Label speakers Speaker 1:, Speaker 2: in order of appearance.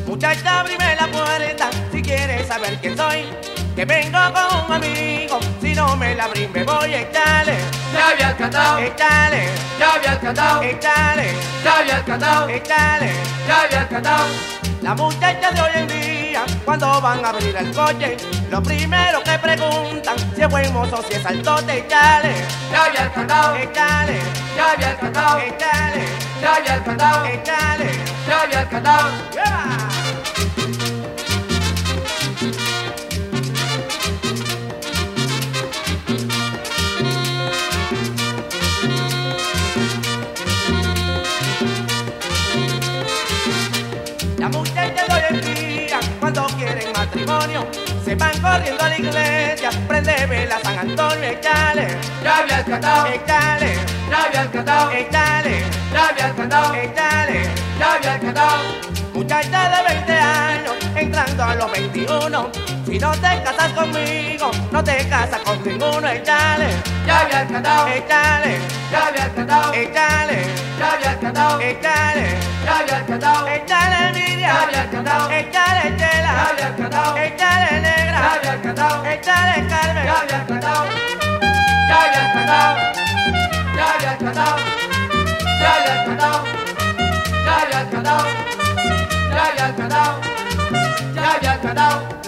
Speaker 1: Muchacha, abrime la puerta si quieres saber quién soy. Que vengo con un amigo, si no me la abrí me voy a echarle.
Speaker 2: Ya había cantado,
Speaker 1: Echarle,
Speaker 2: ya había cantado,
Speaker 1: echarle,
Speaker 2: ya había cantado,
Speaker 1: echarle.
Speaker 2: ya había cantado.
Speaker 1: Las muchachas de hoy en día, cuando van a abrir el coche, lo primero que preguntan si es buen mozo, si es altote, echarle.
Speaker 2: Ya había cantado,
Speaker 1: Echarle,
Speaker 2: ya había cantado,
Speaker 1: echarle,
Speaker 2: ya había cantado,
Speaker 1: echarle.
Speaker 2: ya había cantado.
Speaker 1: ¡Viva! Las muchachas de hoy en día, cuando quieren matrimonio, se van corriendo a la iglesia, prende vela San Antonio, echale,
Speaker 2: Ya había cantado,
Speaker 1: echale,
Speaker 2: ya había cantado,
Speaker 1: echale,
Speaker 2: ya había cantado,
Speaker 1: echale.
Speaker 2: ya había cantado.
Speaker 1: Muchacha de 20 años, entrando a los 21, si no te casas conmigo, no te casas con ninguno, echale,
Speaker 2: Ya había cantado,
Speaker 1: echale,
Speaker 2: ya había cantado,
Speaker 1: echale,
Speaker 2: ya había cantado,
Speaker 1: echale,
Speaker 2: ya había cantado,
Speaker 1: echale
Speaker 2: ya
Speaker 1: Miriam,
Speaker 2: había cantado,
Speaker 1: echale
Speaker 2: ya
Speaker 1: Chela,
Speaker 2: había cantado,
Speaker 1: echale
Speaker 2: ya
Speaker 1: Negra,
Speaker 2: había cantado,
Speaker 1: echale Carmen,
Speaker 2: ya había cantado, ya había cantado, ya había cantado, ya había cantado, ya había cantado, ya había cantado, ya había cantado.